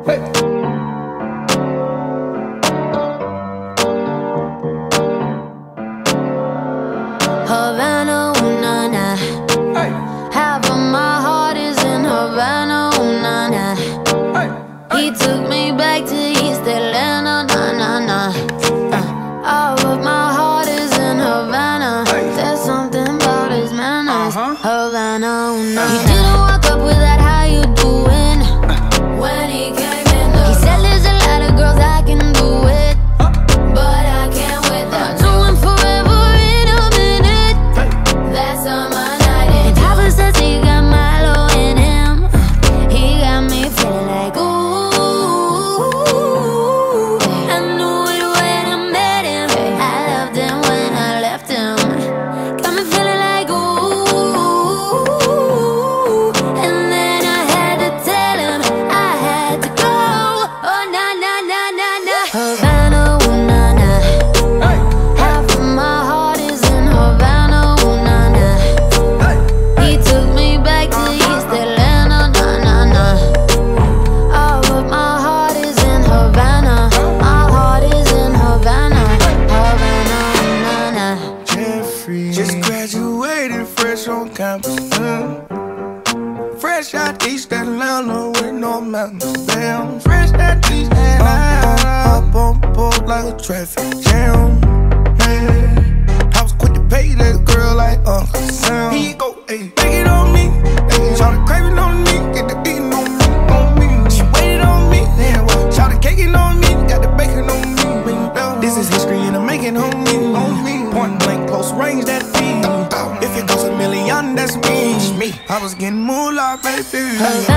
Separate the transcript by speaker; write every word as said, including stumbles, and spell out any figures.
Speaker 1: Havana, ooh, nah, nah. Hey. Half of my heart is in Havana, ooh, nah, nah. Hey. Hey. He took me back to East Atlanta, nah, nah, nah. Uh, all of my heart is in Havana. Hey. There's something about his manners. Uh-huh. Havana, ooh, nah, nah. He didn't walk up with that, how you doing? Uh. When he came in the he said there's a lot of girls I can do it, uh. but I can't with them. Do him forever in a minute. Hey. That's on my night. And Papa says he got Milo in him. He got me feeling like ooh. I knew it when I met him. I loved him when I left him. Got me feeling like ooh. And then I had to tell him I had to go. Oh na na na na na. Havana, ooh na na. Hey. Half of my heart is in Havana, ooh na na. Hey. He took me back to East Atlanta, nah nah nah. All of my heart is in Havana. My heart is in Havana, Havana, ooh na na.
Speaker 2: Jeffrey just graduated fresh on campus. Mm. Fresh out East Atlanta with no mountains. Damn, fresh out East Atlanta. Up on the board like a traffic jam. Man, I was quick to pay that girl like Uncle Sam. Here you go, ayy, take it on me. Ayy, shawty craving on me, get the beating on me, on me. She waited on me, then what? Shawty caking on me, got the bacon on me. This is history and I'm making on me, on me. Point blank, close range, that feed. If it goes a million, that's me. I was getting moolah, baby.